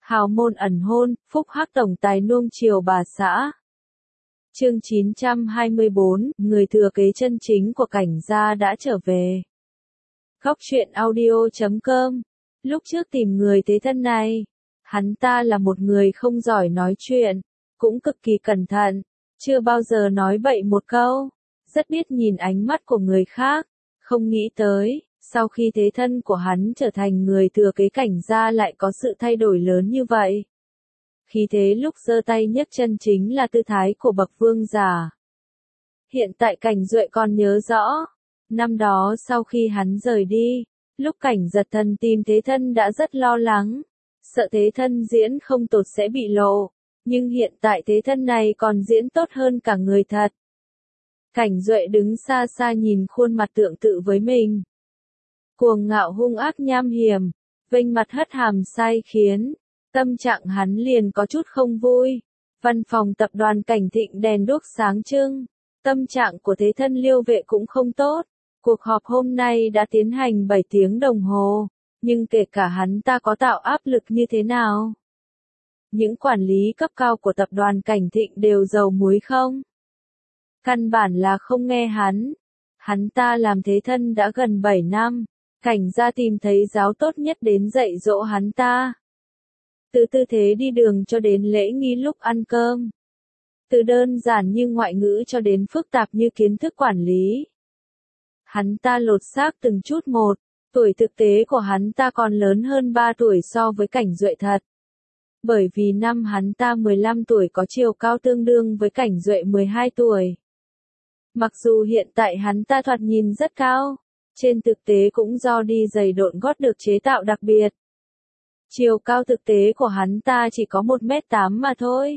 Hào môn ẩn hôn, phúc hắc tổng tài nuông chiều bà xã. Chương 924, người thừa kế chân chính của Cảnh Gia đã trở về. Góc truyện audio.com. Lúc trước tìm người thế thân này, hắn ta là một người không giỏi nói chuyện, cũng cực kỳ cẩn thận, chưa bao giờ nói bậy một câu, rất biết nhìn ánh mắt của người khác, không nghĩ tới, sau khi thế thân của hắn trở thành người thừa kế Cảnh Gia lại có sự thay đổi lớn như vậy. Khi thế lúc giơ tay nhấc chân chính là tư thái của bậc vương giả. Hiện tại Cảnh Duệ còn nhớ rõ, năm đó sau khi hắn rời đi, lúc Cảnh Giật Thần tìm thế thân đã rất lo lắng, sợ thế thân diễn không tốt sẽ bị lộ, nhưng hiện tại thế thân này còn diễn tốt hơn cả người thật. Cảnh Duệ đứng xa xa nhìn khuôn mặt tượng tự với mình. Cuồng ngạo hung ác nham hiểm, vênh mặt hất hàm sai khiến, tâm trạng hắn liền có chút không vui. Văn phòng tập đoàn Cảnh Thịnh đèn đuốc sáng trưng, tâm trạng của thế thân Liêu Vệ cũng không tốt. Cuộc họp hôm nay đã tiến hành 7 tiếng đồng hồ, nhưng kể cả hắn ta có tạo áp lực như thế nào, những quản lý cấp cao của tập đoàn Cảnh Thịnh đều dầu muối không. Căn bản là không nghe hắn. Hắn ta làm thế thân đã gần 7 năm, Cảnh Gia tìm thấy giáo tốt nhất đến dạy dỗ hắn ta. Từ tư thế đi đường cho đến lễ nghi lúc ăn cơm. Từ đơn giản như ngoại ngữ cho đến phức tạp như kiến thức quản lý. Hắn ta lột xác từng chút một, tuổi thực tế của hắn ta còn lớn hơn 3 tuổi so với Cảnh Duệ thật. Bởi vì năm hắn ta 15 tuổi có chiều cao tương đương với Cảnh Duệ 12 tuổi. Mặc dù hiện tại hắn ta thoạt nhìn rất cao, trên thực tế cũng do đi giày độn gót được chế tạo đặc biệt. Chiều cao thực tế của hắn ta chỉ có 1m8 mà thôi.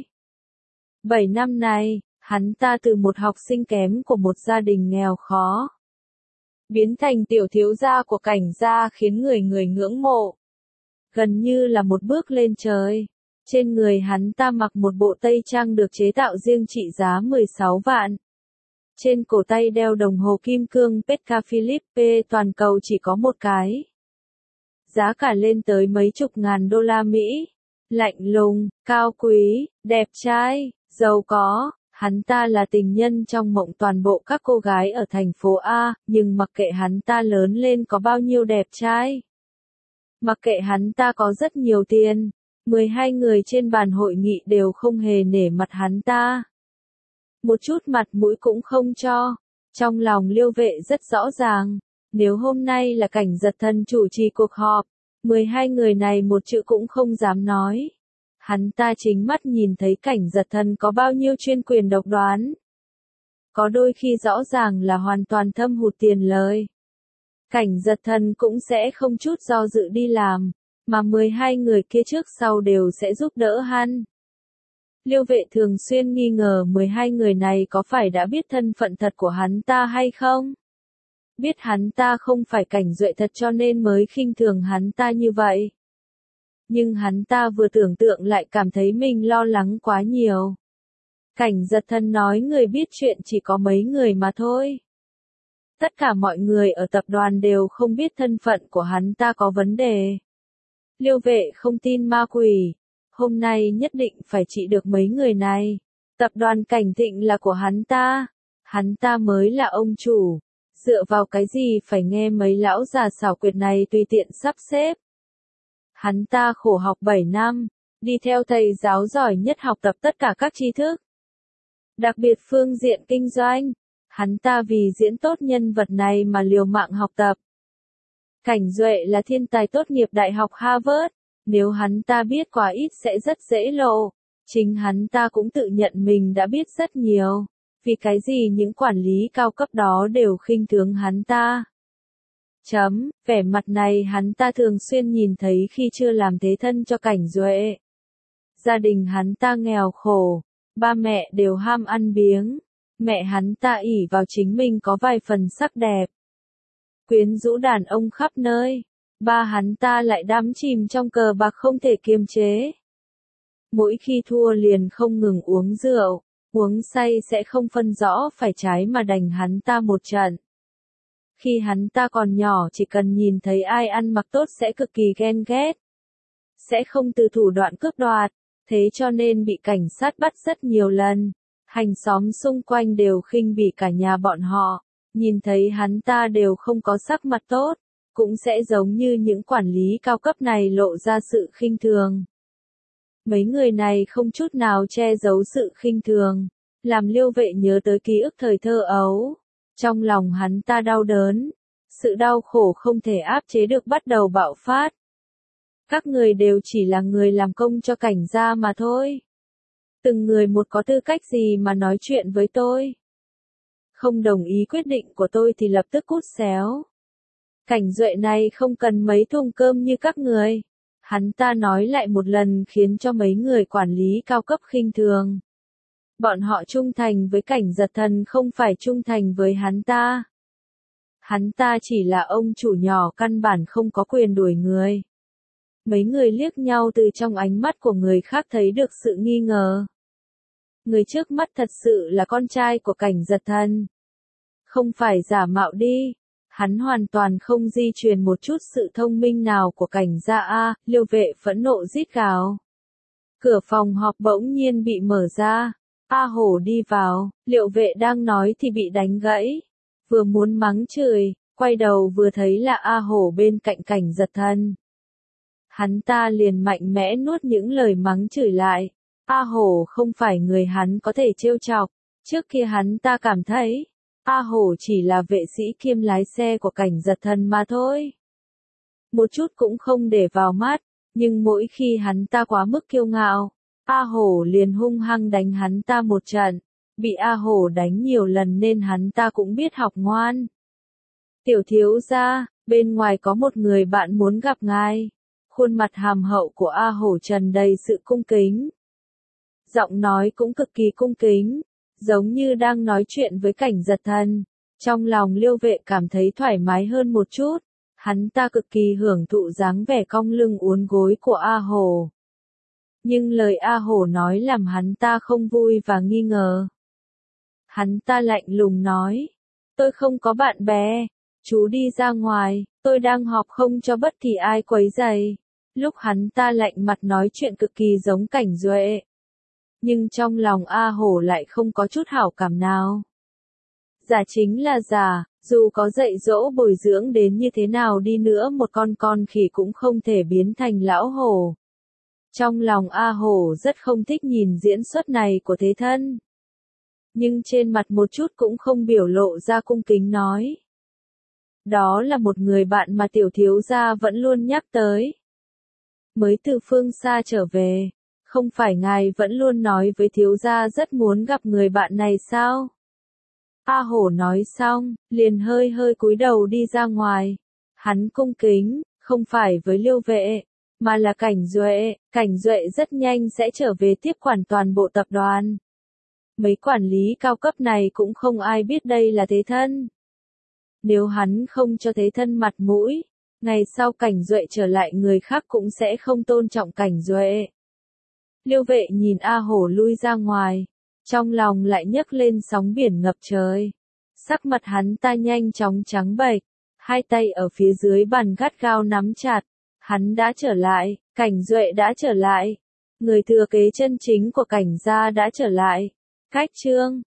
7 năm này, hắn ta từ một học sinh kém của một gia đình nghèo khó, biến thành tiểu thiếu gia của Cảnh Gia khiến người người ngưỡng mộ. Gần như là một bước lên trời. Trên người hắn ta mặc một bộ tây trang được chế tạo riêng trị giá 16 vạn. Trên cổ tay đeo đồng hồ kim cương Patek Philippe toàn cầu chỉ có một cái. Giá cả lên tới mấy chục ngàn đô la Mỹ. Lạnh lùng, cao quý, đẹp trai, giàu có. Hắn ta là tình nhân trong mộng toàn bộ các cô gái ở thành phố A, nhưng mặc kệ hắn ta lớn lên có bao nhiêu đẹp trai. Mặc kệ hắn ta có rất nhiều tiền, 12 người trên bàn hội nghị đều không hề nể mặt hắn ta. Một chút mặt mũi cũng không cho. Trong lòng Liêu Vệ rất rõ ràng, nếu hôm nay là Cảnh Giật Thần chủ trì cuộc họp, 12 người này một chữ cũng không dám nói. Hắn ta chính mắt nhìn thấy Cảnh Giật Thần có bao nhiêu chuyên quyền độc đoán. Có đôi khi rõ ràng là hoàn toàn thâm hụt tiền lời. Cảnh Giật Thần cũng sẽ không chút do dự đi làm, mà 12 người kia trước sau đều sẽ giúp đỡ hắn. Liêu Vệ thường xuyên nghi ngờ 12 người này có phải đã biết thân phận thật của hắn ta hay không? Biết hắn ta không phải Cảnh Duệ thật cho nên mới khinh thường hắn ta như vậy. Nhưng hắn ta vừa tưởng tượng lại cảm thấy mình lo lắng quá nhiều. Cảnh Giật Thần nói người biết chuyện chỉ có mấy người mà thôi. Tất cả mọi người ở tập đoàn đều không biết thân phận của hắn ta có vấn đề. Liêu Vệ không tin ma quỷ. Hôm nay nhất định phải trị được mấy người này. Tập đoàn Cảnh Thịnh là của hắn ta mới là ông chủ. Dựa vào cái gì phải nghe mấy lão già xảo quyệt này tùy tiện sắp xếp. Hắn ta khổ học 7 năm, đi theo thầy giáo giỏi nhất học tập tất cả các tri thức. Đặc biệt phương diện kinh doanh, hắn ta vì diễn tốt nhân vật này mà liều mạng học tập. Cảnh Duệ là thiên tài tốt nghiệp Đại học Harvard, nếu hắn ta biết quá ít sẽ rất dễ lộ. Chính hắn ta cũng tự nhận mình đã biết rất nhiều, vì cái gì những quản lý cao cấp đó đều khinh thường hắn ta. Vẻ mặt này hắn ta thường xuyên nhìn thấy khi chưa làm thế thân cho Cảnh Duệ. Gia đình hắn ta nghèo khổ, ba mẹ đều ham ăn biếng, mẹ hắn ta ỷ vào chính mình có vài phần sắc đẹp, quyến rũ đàn ông khắp nơi, ba hắn ta lại đắm chìm trong cờ bạc không thể kiềm chế. Mỗi khi thua liền không ngừng uống rượu, uống say sẽ không phân rõ phải trái mà đành hắn ta một trận. Khi hắn ta còn nhỏ chỉ cần nhìn thấy ai ăn mặc tốt sẽ cực kỳ ghen ghét. sẽ không từ thủ đoạn cướp đoạt, thế cho nên bị cảnh sát bắt rất nhiều lần. Hàng xóm xung quanh đều khinh bỉ cả nhà bọn họ, nhìn thấy hắn ta đều không có sắc mặt tốt, cũng sẽ giống như những quản lý cao cấp này lộ ra sự khinh thường. Mấy người này không chút nào che giấu sự khinh thường, làm Liêu Vệ nhớ tới ký ức thời thơ ấu. Trong lòng hắn ta đau đớn, sự đau khổ không thể áp chế được bắt đầu bạo phát. Các người đều chỉ là người làm công cho cảnh gia mà thôi. Từng người một có tư cách gì mà nói chuyện với tôi. Không đồng ý quyết định của tôi thì lập tức cút xéo. Cảnh Duệ này không cần mấy thùng cơm như các người. Hắn ta nói lại một lần khiến cho mấy người quản lý cao cấp khinh thường. Bọn họ trung thành với Cảnh Giật Thần không phải trung thành với hắn ta. Hắn ta chỉ là ông chủ nhỏ căn bản không có quyền đuổi người. Mấy người liếc nhau từ trong ánh mắt của người khác thấy được sự nghi ngờ. Người trước mắt thật sự là con trai của Cảnh Giật Thần. Không phải giả mạo đi. Hắn hoàn toàn không di truyền một chút sự thông minh nào của Cảnh gia a. Liêu Vệ phẫn nộ rít gào. Cửa phòng họp bỗng nhiên bị mở ra. A Hổ đi vào, Liêu Vệ đang nói thì bị đánh gãy. Vừa muốn mắng chửi, quay đầu vừa thấy là A Hổ bên cạnh Cảnh Giật Thần. Hắn ta liền mạnh mẽ nuốt những lời mắng chửi lại. A Hổ không phải người hắn có thể trêu chọc. Trước kia hắn ta cảm thấy, A Hổ chỉ là vệ sĩ kiêm lái xe của Cảnh Giật Thần mà thôi. Một chút cũng không để vào mắt, nhưng mỗi khi hắn ta quá mức kiêu ngạo, A Hổ liền hung hăng đánh hắn ta một trận. Bị A Hổ đánh nhiều lần nên hắn ta cũng biết học ngoan. Tiểu thiếu gia, bên ngoài có một người bạn muốn gặp ngài. Khuôn mặt hàm hậu của A Hổ tràn đầy sự cung kính. Giọng nói cũng cực kỳ cung kính, giống như đang nói chuyện với Cảnh Giật Thần. Trong lòng Liêu Vệ cảm thấy thoải mái hơn một chút, hắn ta cực kỳ hưởng thụ dáng vẻ cong lưng uốn gối của A Hổ. Nhưng lời A Hổ nói làm hắn ta không vui và nghi ngờ. Hắn ta lạnh lùng nói, tôi không có bạn bè, chú đi ra ngoài, tôi đang họp không cho bất kỳ ai quấy rầy. Lúc hắn ta lạnh mặt nói chuyện cực kỳ giống Cảnh Duệ. Nhưng trong lòng A Hổ lại không có chút hảo cảm nào. Giả chính là giả, dù có dạy dỗ bồi dưỡng đến như thế nào đi nữa một con khỉ cũng không thể biến thành lão hổ. Trong lòng A Hổ rất không thích nhìn diễn xuất này của thế thân. Nhưng trên mặt một chút cũng không biểu lộ ra cung kính nói. Đó là một người bạn mà tiểu thiếu gia vẫn luôn nhắc tới. Mới từ phương xa trở về, không phải ngài vẫn luôn nói với thiếu gia rất muốn gặp người bạn này sao? A Hổ nói xong, liền hơi hơi cúi đầu đi ra ngoài. Hắn cung kính, không phải với Liêu Vệ, mà là Cảnh Duệ. Cảnh Duệ rất nhanh sẽ trở về tiếp quản toàn bộ tập đoàn. Mấy quản lý cao cấp này cũng không ai biết đây là thế thân. Nếu hắn không cho thế thân mặt mũi, ngày sau Cảnh Duệ trở lại người khác cũng sẽ không tôn trọng Cảnh Duệ. Liêu Vệ nhìn A Hổ lui ra ngoài, trong lòng lại nhấc lên sóng biển ngập trời. Sắc mặt hắn ta nhanh chóng trắng bệch, hai tay ở phía dưới bàn gắt gao nắm chặt. Hắn đã trở lại, Cảnh Duệ đã trở lại. Người thừa kế chân chính của Cảnh gia đã trở lại. Cách chương